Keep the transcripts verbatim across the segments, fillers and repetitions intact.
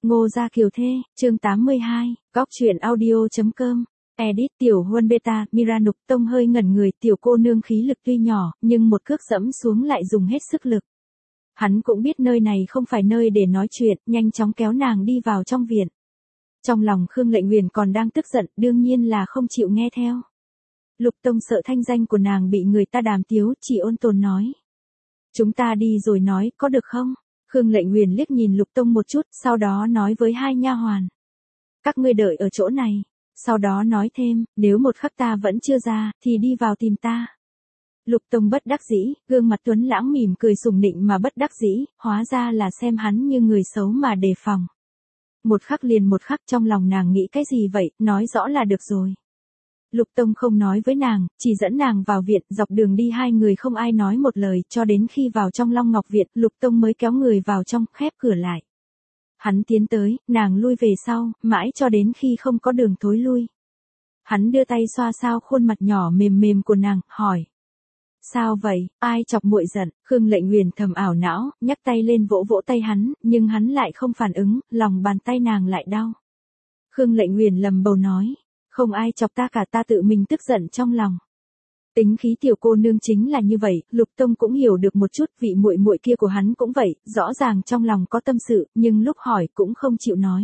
Ngô Gia Kiều Thê, chương tám mươi hai, Góc truyện audio.com. Edit Tiểu Huân Beta, Miranục Tông hơi ngẩn người, tiểu cô nương khí lực tuy nhỏ, nhưng một cước dẫm xuống lại dùng hết sức lực. Hắn cũng biết nơi này không phải nơi để nói chuyện, nhanh chóng kéo nàng đi vào trong viện. Trong lòng Khương Lệnh Uyển còn đang tức giận, đương nhiên là không chịu nghe theo. Lục Tông sợ thanh danh của nàng bị người ta đàm tiếu, chỉ ôn tồn nói. Chúng ta đi rồi nói, có được không? Khương Lệnh Uyển liếc nhìn Lục Tông một chút, sau đó nói với hai nha hoàn. Các ngươi đợi ở chỗ này. Sau đó nói thêm, nếu một khắc ta vẫn chưa ra, thì đi vào tìm ta. Lục Tông bất đắc dĩ, gương mặt tuấn lãng mỉm cười sùng nịnh mà bất đắc dĩ, hóa ra là xem hắn như người xấu mà đề phòng. Một khắc liền một khắc, trong lòng nàng nghĩ cái gì vậy, nói rõ là được rồi. Lục Tông không nói với nàng, chỉ dẫn nàng vào viện, dọc đường đi hai người không ai nói một lời, cho đến khi vào trong Long Ngọc Viện, Lục Tông mới kéo người vào trong, khép cửa lại. Hắn tiến tới, nàng lui về sau, mãi cho đến khi không có đường thối lui. Hắn đưa tay xoa xoa khuôn mặt nhỏ mềm mềm của nàng, hỏi. Sao vậy, ai chọc muội giận? Khương Lệnh Uyển thầm ảo não, nhấc tay lên vỗ vỗ tay hắn, nhưng hắn lại không phản ứng, lòng bàn tay nàng lại đau. Khương Lệnh Uyển lầm bầu nói. Không ai chọc ta cả, ta tự mình tức giận trong lòng. Tính khí tiểu cô nương chính là như vậy, Lục Tông cũng hiểu được một chút, vị muội muội kia của hắn cũng vậy, rõ ràng trong lòng có tâm sự, nhưng lúc hỏi cũng không chịu nói.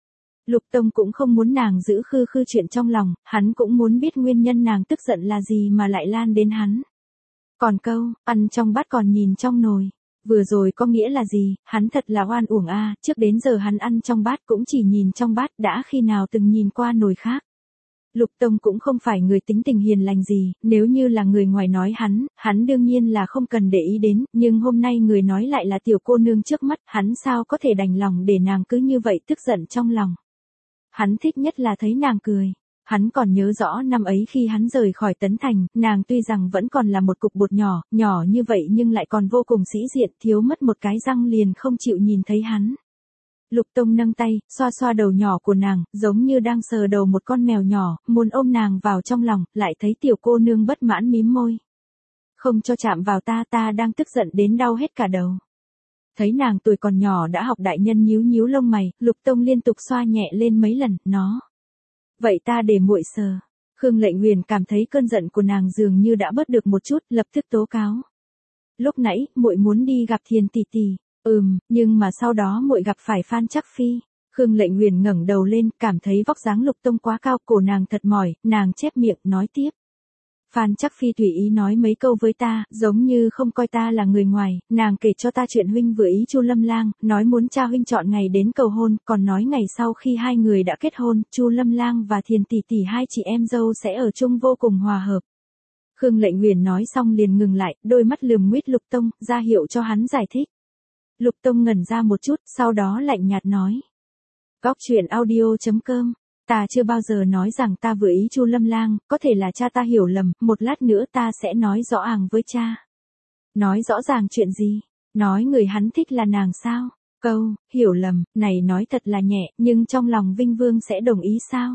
Lục Tông cũng không muốn nàng giữ khư khư chuyện trong lòng, hắn cũng muốn biết nguyên nhân nàng tức giận là gì mà lại lan đến hắn. Còn câu, ăn trong bát còn nhìn trong nồi, vừa rồi có nghĩa là gì, hắn thật là oan uổng a, trước đến giờ hắn ăn trong bát cũng chỉ nhìn trong bát, đã khi nào từng nhìn qua nồi khác. Lục Tông cũng không phải người tính tình hiền lành gì, nếu như là người ngoài nói hắn, hắn đương nhiên là không cần để ý đến, nhưng hôm nay người nói lại là tiểu cô nương trước mắt, hắn sao có thể đành lòng để nàng cứ như vậy tức giận trong lòng. Hắn thích nhất là thấy nàng cười. Hắn còn nhớ rõ năm ấy khi hắn rời khỏi Tấn Thành, nàng tuy rằng vẫn còn là một cục bột nhỏ, nhỏ như vậy nhưng lại còn vô cùng sĩ diện, thiếu mất một cái răng liền không chịu nhìn thấy hắn. Lục Tông nâng tay, xoa xoa đầu nhỏ của nàng, giống như đang sờ đầu một con mèo nhỏ, muốn ôm nàng vào trong lòng, lại thấy tiểu cô nương bất mãn mím môi. Không cho chạm vào ta, ta đang tức giận đến đau hết cả đầu. Thấy nàng tuổi còn nhỏ đã học đại nhân nhíu nhíu lông mày, Lục Tông liên tục xoa nhẹ lên mấy lần, nó. Vậy ta để muội sờ. Khương Lệnh Uyển cảm thấy cơn giận của nàng dường như đã bớt được một chút, lập tức tố cáo. Lúc nãy, muội muốn đi gặp Thiền tỷ tỷ. Ừm, nhưng mà sau đó muội gặp phải Phan Trắc Phi. Khương Lệnh Uyển ngẩng đầu lên, cảm thấy vóc dáng Lục Tông quá cao, cổ nàng thật mỏi, nàng chép miệng nói tiếp. Phan Trắc Phi tùy ý nói mấy câu với ta, giống như không coi ta là người ngoài, nàng kể cho ta chuyện huynh vừa ý Chu Lâm Lang, nói muốn cha huynh chọn ngày đến cầu hôn, còn nói ngày sau khi hai người đã kết hôn, Chu Lâm Lang và Thiền tỷ tỷ hai chị em dâu sẽ ở chung vô cùng hòa hợp. Khương Lệnh Uyển nói xong liền ngừng lại, đôi mắt lườm nguyết Lục Tông, ra hiệu cho hắn giải thích. Lục Tông ngẩn ra một chút, sau đó lạnh nhạt nói. Góc truyện audio.com. Ta chưa bao giờ nói rằng ta vừa ý Chu Lâm Lang, có thể là cha ta hiểu lầm, một lát nữa ta sẽ nói rõ ràng với cha. Nói rõ ràng chuyện gì? Nói người hắn thích là nàng sao? Câu, hiểu lầm, này nói thật là nhẹ, nhưng trong lòng Vinh Vương sẽ đồng ý sao?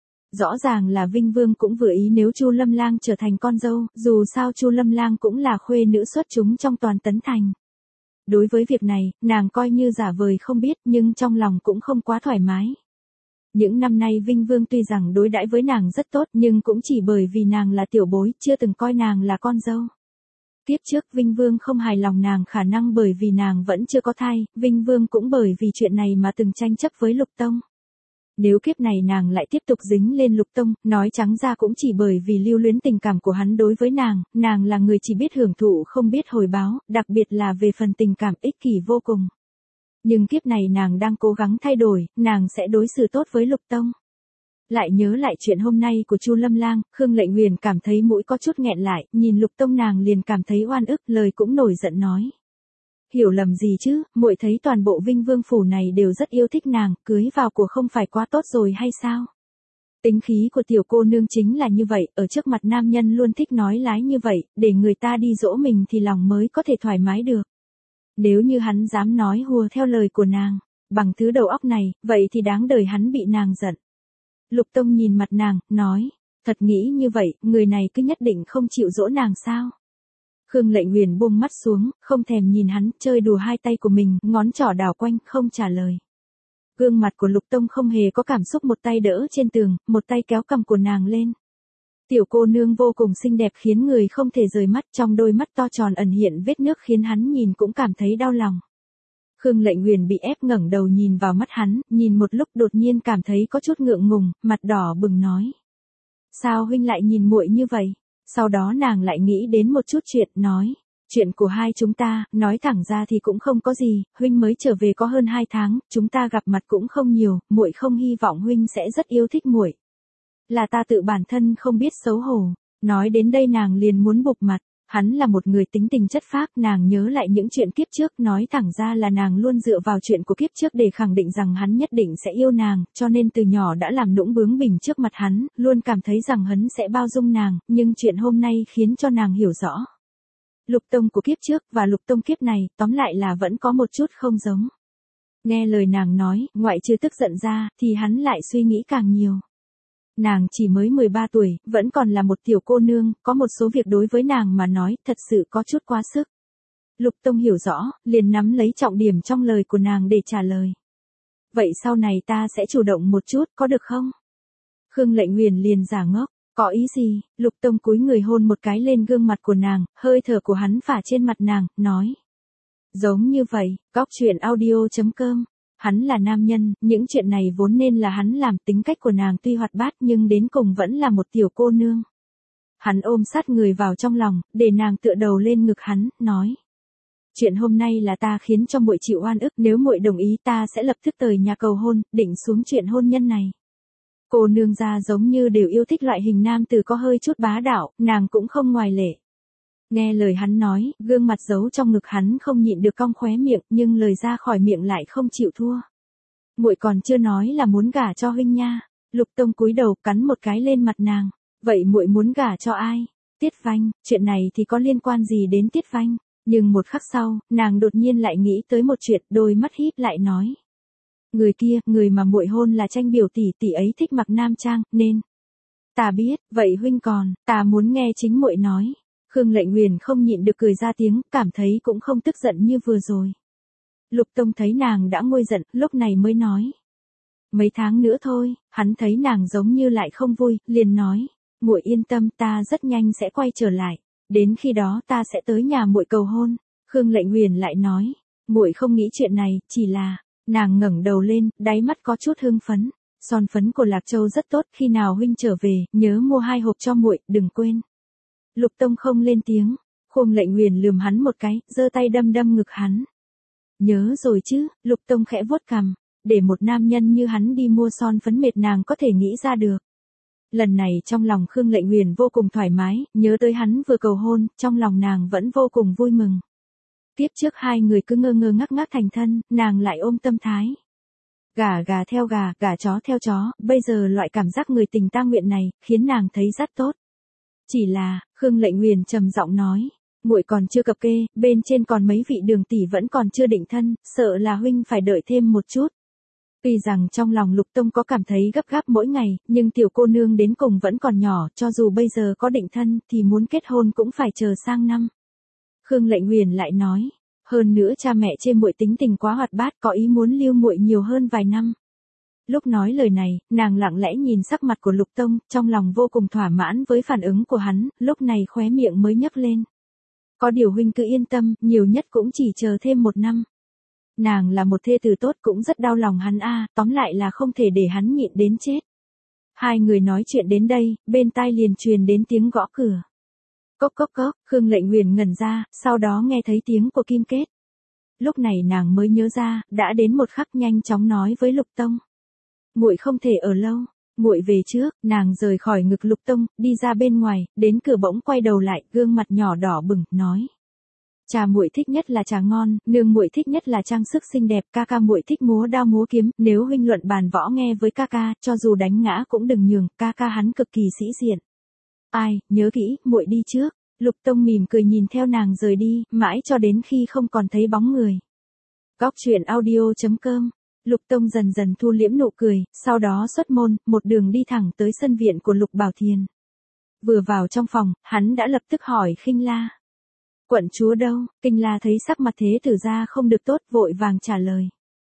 Rõ ràng là Vinh Vương cũng vừa ý nếu Chu Lâm Lang trở thành con dâu, dù sao Chu Lâm Lang cũng là khuê nữ xuất chúng trong toàn Tấn Thành. Đối với việc này, nàng coi như giả vời không biết, nhưng trong lòng cũng không quá thoải mái. Những năm nay Vinh Vương tuy rằng đối đãi với nàng rất tốt, nhưng cũng chỉ bởi vì nàng là tiểu bối, chưa từng coi nàng là con dâu. Tiếp trước Vinh Vương không hài lòng nàng khả năng bởi vì nàng vẫn chưa có thai, Vinh Vương cũng bởi vì chuyện này mà từng tranh chấp với Lục Tông. Nếu kiếp này nàng lại tiếp tục dính lên Lục Tông, nói trắng ra cũng chỉ bởi vì lưu luyến tình cảm của hắn đối với nàng, nàng là người chỉ biết hưởng thụ không biết hồi báo, đặc biệt là về phần tình cảm ích kỷ vô cùng. Nhưng kiếp này nàng đang cố gắng thay đổi, nàng sẽ đối xử tốt với Lục Tông. Lại nhớ lại chuyện hôm nay của Chu Lâm Lang, Khương Lệnh Uyển cảm thấy mũi có chút nghẹn lại, nhìn Lục Tông nàng liền cảm thấy oan ức, lời cũng nổi giận nói. Hiểu lầm gì chứ, muội thấy toàn bộ Vinh Vương phủ này đều rất yêu thích nàng, cưới vào của không phải quá tốt rồi hay sao? Tính khí của tiểu cô nương chính là như vậy, ở trước mặt nam nhân luôn thích nói lái như vậy, để người ta đi dỗ mình thì lòng mới có thể thoải mái được. Nếu như hắn dám nói hùa theo lời của nàng, bằng thứ đầu óc này, vậy thì đáng đời hắn bị nàng giận. Lục Tông nhìn mặt nàng, nói, thật nghĩ như vậy, người này cứ nhất định không chịu dỗ nàng sao? Khương Lệnh Uyển buông mắt xuống, không thèm nhìn hắn, chơi đùa hai tay của mình, ngón trỏ đảo quanh, không trả lời. gương mặt của Lục Tông không hề có cảm xúc, một tay đỡ trên tường, một tay kéo cằm của nàng lên. Tiểu cô nương vô cùng xinh đẹp khiến người không thể rời mắt, trong đôi mắt to tròn ẩn hiện vết nước khiến hắn nhìn cũng cảm thấy đau lòng. Khương Lệnh Uyển bị ép ngẩng đầu nhìn vào mắt hắn, nhìn một lúc đột nhiên cảm thấy có chút ngượng ngùng, mặt đỏ bừng nói. Sao huynh lại nhìn muội như vậy? Sau đó nàng lại nghĩ đến một chút chuyện, nói. Chuyện của hai chúng ta, nói thẳng ra thì cũng không có gì, huynh mới trở về có hơn hai tháng, chúng ta gặp mặt cũng không nhiều, muội không hy vọng huynh sẽ rất yêu thích muội. Là ta tự bản thân không biết xấu hổ. Nói đến đây nàng liền muốn bục mặt. Hắn là một người tính tình chất phác, nàng nhớ lại những chuyện kiếp trước, nói thẳng ra là nàng luôn dựa vào chuyện của kiếp trước để khẳng định rằng hắn nhất định sẽ yêu nàng, cho nên từ nhỏ đã làm nũng bướng bỉnh trước mặt hắn, luôn cảm thấy rằng hắn sẽ bao dung nàng, nhưng chuyện hôm nay khiến cho nàng hiểu rõ. Lục Tông của kiếp trước và Lục Tông kiếp này, tóm lại là vẫn có một chút không giống. Nghe lời nàng nói, ngoại trừ tức giận ra, thì hắn lại suy nghĩ càng nhiều. Nàng chỉ mới mười ba tuổi, vẫn còn là một tiểu cô nương, có một số việc đối với nàng mà nói, thật sự có chút quá sức. Lục Tông hiểu rõ, liền nắm lấy trọng điểm trong lời của nàng để trả lời. Vậy sau này ta sẽ chủ động một chút, có được không? Khương Lệnh Uyển liền giả ngốc, có ý gì? Lục Tông cúi người hôn một cái lên gương mặt của nàng, hơi thở của hắn phả trên mặt nàng, nói. Giống như vậy, góc truyện audio chấm com. Hắn là nam nhân, những chuyện này vốn nên là hắn làm, tính cách của nàng tuy hoạt bát nhưng đến cùng vẫn là một tiểu cô nương. Hắn ôm sát người vào trong lòng, để nàng tựa đầu lên ngực hắn, nói. Chuyện hôm nay là ta khiến cho muội chịu oan ức, nếu muội đồng ý ta sẽ lập tức tới nhà cầu hôn, định xuống chuyện hôn nhân này. Cô nương gia giống như đều yêu thích loại hình nam tử có hơi chút bá đạo, nàng cũng không ngoài lệ. Nghe lời hắn nói, gương mặt giấu trong ngực hắn không nhịn được cong khóe miệng, nhưng lời ra khỏi miệng lại không chịu thua. Muội còn chưa nói là muốn gả cho huynh nha. Lục Tông cúi đầu cắn một cái lên mặt nàng. Vậy muội muốn gả cho ai? Tiết Vanh, chuyện này thì có liên quan gì đến Tiết Vanh? Nhưng một khắc sau, nàng đột nhiên lại nghĩ tới một chuyện, đôi mắt híp lại nói. Người kia, người mà muội hôn là Tranh biểu tỷ, tỷ ấy thích mặc nam trang, nên. Ta biết, vậy huynh còn, ta muốn nghe chính muội nói. Khương Lệnh Uyển không nhịn được cười ra tiếng, cảm thấy cũng không tức giận như vừa rồi. Lục Tông thấy nàng đã nguôi giận, lúc này mới nói. Mấy tháng nữa thôi, hắn thấy nàng giống như lại không vui, liền nói. Muội yên tâm, ta rất nhanh sẽ quay trở lại. Đến khi đó ta sẽ tới nhà muội cầu hôn. Khương Lệnh Uyển lại nói. Muội không nghĩ chuyện này, chỉ là. Nàng ngẩng đầu lên, đáy mắt có chút hưng phấn. Son phấn của Lạc Châu rất tốt, khi nào huynh trở về, nhớ mua hai hộp cho muội, đừng quên. Lục Tông không lên tiếng, Khương Lệnh Uyển lườm hắn một cái, giơ tay đâm đâm ngực hắn. Nhớ rồi chứ, Lục Tông khẽ vuốt cằm, để một nam nhân như hắn đi mua son phấn mệt nàng có thể nghĩ ra được. Lần này trong lòng Khương Lệnh Uyển vô cùng thoải mái, nhớ tới hắn vừa cầu hôn, trong lòng nàng vẫn vô cùng vui mừng. Tiếp trước hai người cứ ngơ ngơ ngác ngác thành thân, nàng lại ôm tâm thái. Gà gà theo gà, gà chó theo chó, bây giờ loại cảm giác người tình ta nguyện này, khiến nàng thấy rất tốt. Chỉ là, Khương Lệnh Uyển trầm giọng nói, muội còn chưa cập kê, bên trên còn mấy vị đường tỷ vẫn còn chưa định thân, sợ là huynh phải đợi thêm một chút. Tuy rằng trong lòng Lục Tông có cảm thấy gấp gáp mỗi ngày, nhưng tiểu cô nương đến cùng vẫn còn nhỏ, cho dù bây giờ có định thân thì muốn kết hôn cũng phải chờ sang năm. Khương Lệnh Uyển lại nói, hơn nữa cha mẹ chê muội tính tình quá hoạt bát, có ý muốn lưu muội nhiều hơn vài năm. Lúc nói lời này, nàng lặng lẽ nhìn sắc mặt của Lục Tông, trong lòng vô cùng thỏa mãn với phản ứng của hắn, lúc này khóe miệng mới nhấc lên. Có điều huynh cứ yên tâm, nhiều nhất cũng chỉ chờ thêm một năm. Nàng là một thê tử tốt cũng rất đau lòng hắn a, tóm lại là không thể để hắn nhịn đến chết. Hai người nói chuyện đến đây, bên tai liền truyền đến tiếng gõ cửa. Cốc cốc cốc, Khương Lệnh Uyển ngẩn ra, sau đó nghe thấy tiếng của Kim Kết. Lúc này nàng mới nhớ ra, đã đến một khắc, nhanh chóng nói với Lục Tông. Muội không thể ở lâu, muội về trước. Nàng rời khỏi ngực Lục Tông, đi ra bên ngoài, đến cửa bỗng quay đầu lại, gương mặt nhỏ đỏ bừng, nói: Trà muội thích nhất là trà ngon, nương muội thích nhất là trang sức xinh đẹp, ca ca muội thích múa đao múa kiếm, nếu huynh luận bàn võ nghe với ca ca, cho dù đánh ngã cũng đừng nhường, ca ca hắn cực kỳ sĩ diện. Ai, nhớ kỹ, muội đi trước. Lục Tông mỉm cười nhìn theo nàng rời đi, mãi cho đến khi không còn thấy bóng người. Góc truyện audio chấm com. Lục Tông dần dần thu liễm nụ cười, sau đó xuất môn, một đường đi thẳng tới sân viện của Lục Bảo Thiền. Vừa vào trong phòng, hắn đã lập tức hỏi Khinh La. Quận chúa đâu? Khinh La thấy sắc mặt thế tử gia không được tốt, vội vàng trả lời.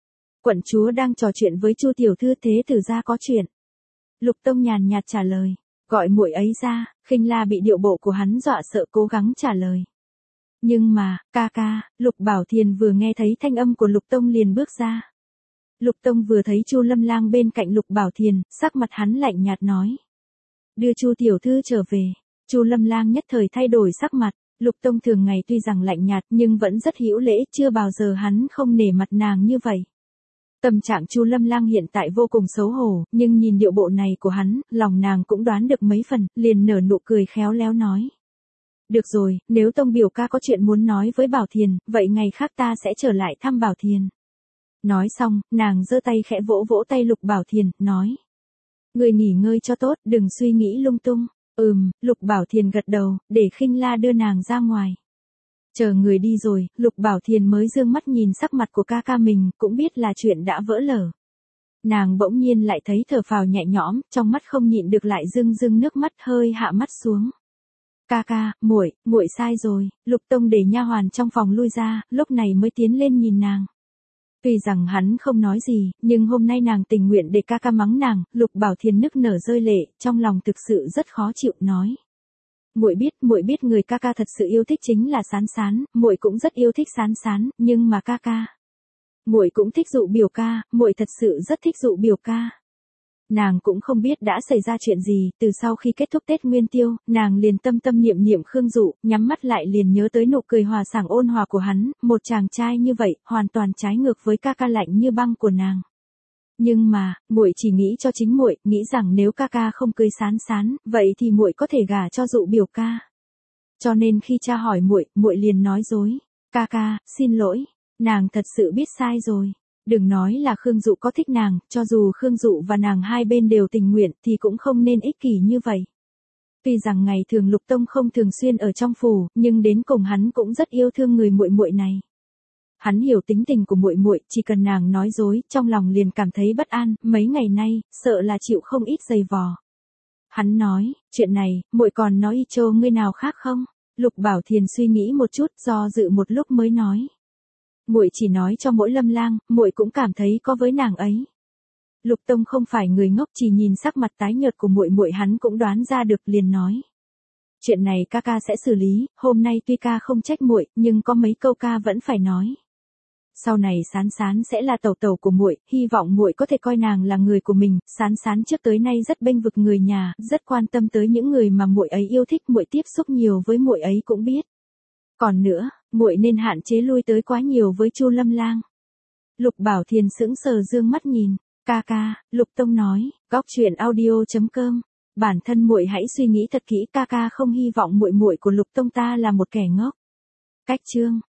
Quận chúa đang trò chuyện với Chu tiểu thư, thế tử gia có chuyện. Lục Tông nhàn nhạt trả lời, gọi muội ấy ra. Khinh La bị điệu bộ của hắn dọa sợ, cố gắng trả lời. Nhưng mà, ca ca, Lục Bảo Thiền vừa nghe thấy thanh âm của Lục Tông liền bước ra. Lục Tông vừa thấy Chu Lâm Lang bên cạnh Lục Bảo Thiền, sắc mặt hắn lạnh nhạt nói. Đưa Chu tiểu thư trở về. Chu Lâm Lang nhất thời thay đổi sắc mặt. Lục Tông thường ngày tuy rằng lạnh nhạt nhưng vẫn rất hữu lễ, chưa bao giờ hắn không nể mặt nàng như vậy. Tâm trạng Chu Lâm Lang hiện tại vô cùng xấu hổ, nhưng nhìn điệu bộ này của hắn, lòng nàng cũng đoán được mấy phần, liền nở nụ cười khéo léo nói. Được rồi, nếu Tông biểu ca có chuyện muốn nói với Bảo Thiền, vậy ngày khác ta sẽ trở lại thăm Bảo Thiền. Nói xong, nàng giơ tay khẽ vỗ vỗ tay Lục Bảo Thiền, nói. Người nghỉ ngơi cho tốt, đừng suy nghĩ lung tung. Ừm, Lục Bảo Thiền gật đầu, để Khinh La đưa nàng ra ngoài. Chờ người đi rồi, Lục Bảo Thiền mới dương mắt nhìn sắc mặt của ca ca mình, cũng biết là chuyện đã vỡ lở. Nàng bỗng nhiên lại thấy thở phào nhẹ nhõm, trong mắt không nhịn được lại rưng rưng nước mắt, hơi hạ mắt xuống. Ca ca, muội, muội sai rồi. Lục Tông để nha hoàn trong phòng lui ra, lúc này mới tiến lên nhìn nàng. Tuy rằng hắn không nói gì, nhưng hôm nay nàng tình nguyện để ca ca mắng nàng. Lục Bảo Thiền nức nở rơi lệ, trong lòng thực sự rất khó chịu, nói. Muội biết, muội biết người ca ca thật sự yêu thích chính là Sán Sán, muội cũng rất yêu thích Sán Sán, nhưng mà ca ca, muội cũng thích Dụ biểu ca, muội thật sự rất thích Dụ biểu ca. Nàng cũng không biết đã xảy ra chuyện gì, từ sau khi kết thúc Tết Nguyên Tiêu, nàng liền tâm tâm niệm niệm Khương Dụ, nhắm mắt lại liền nhớ tới nụ cười hòa sảng ôn hòa của hắn, một chàng trai như vậy, hoàn toàn trái ngược với ca ca lạnh như băng của nàng. Nhưng mà, muội chỉ nghĩ cho chính muội, nghĩ rằng nếu ca ca không cưới Sán Sán, vậy thì muội có thể gả cho Dụ biểu ca. Cho nên khi cha hỏi muội, muội liền nói dối. Ca ca, xin lỗi, nàng thật sự biết sai rồi. Đừng nói là Khương Dụ có thích nàng, cho dù Khương Dụ và nàng hai bên đều tình nguyện thì cũng không nên ích kỷ như vậy. Tuy rằng ngày thường Lục Tông không thường xuyên ở trong phủ, nhưng đến cùng hắn cũng rất yêu thương người muội muội này. Hắn hiểu tính tình của muội muội, chỉ cần nàng nói dối, trong lòng liền cảm thấy bất an, mấy ngày nay, sợ là chịu không ít giày vò. Hắn nói, chuyện này, muội còn nói cho người nào khác không? Lục Bảo Thiền suy nghĩ một chút, do dự một lúc mới nói. Muội chỉ nói cho mỗi Lâm Lang, muội cũng cảm thấy có với nàng ấy. Lục Tông không phải người ngốc, chỉ nhìn sắc mặt tái nhợt của muội muội hắn cũng đoán ra được, liền nói. Chuyện này ca ca sẽ xử lý, hôm nay tuy ca không trách muội, nhưng có mấy câu ca vẫn phải nói. Sau này Sán Sán sẽ là tẩu tẩu của muội, hy vọng muội có thể coi nàng là người của mình. Sán Sán trước tới nay rất bênh vực người nhà, rất quan tâm tới những người mà muội ấy yêu thích, muội tiếp xúc nhiều với muội ấy cũng biết. Còn nữa, muội nên hạn chế lui tới quá nhiều với Chu Lâm Lang. Lục Bảo Thiền sững sờ dương mắt nhìn. Ca ca, Lục Tông nói, góc truyện audio chấm com. Bản thân muội hãy suy nghĩ thật kỹ, ca ca không hy vọng muội muội của Lục Tông ta là một kẻ ngốc. Cách chương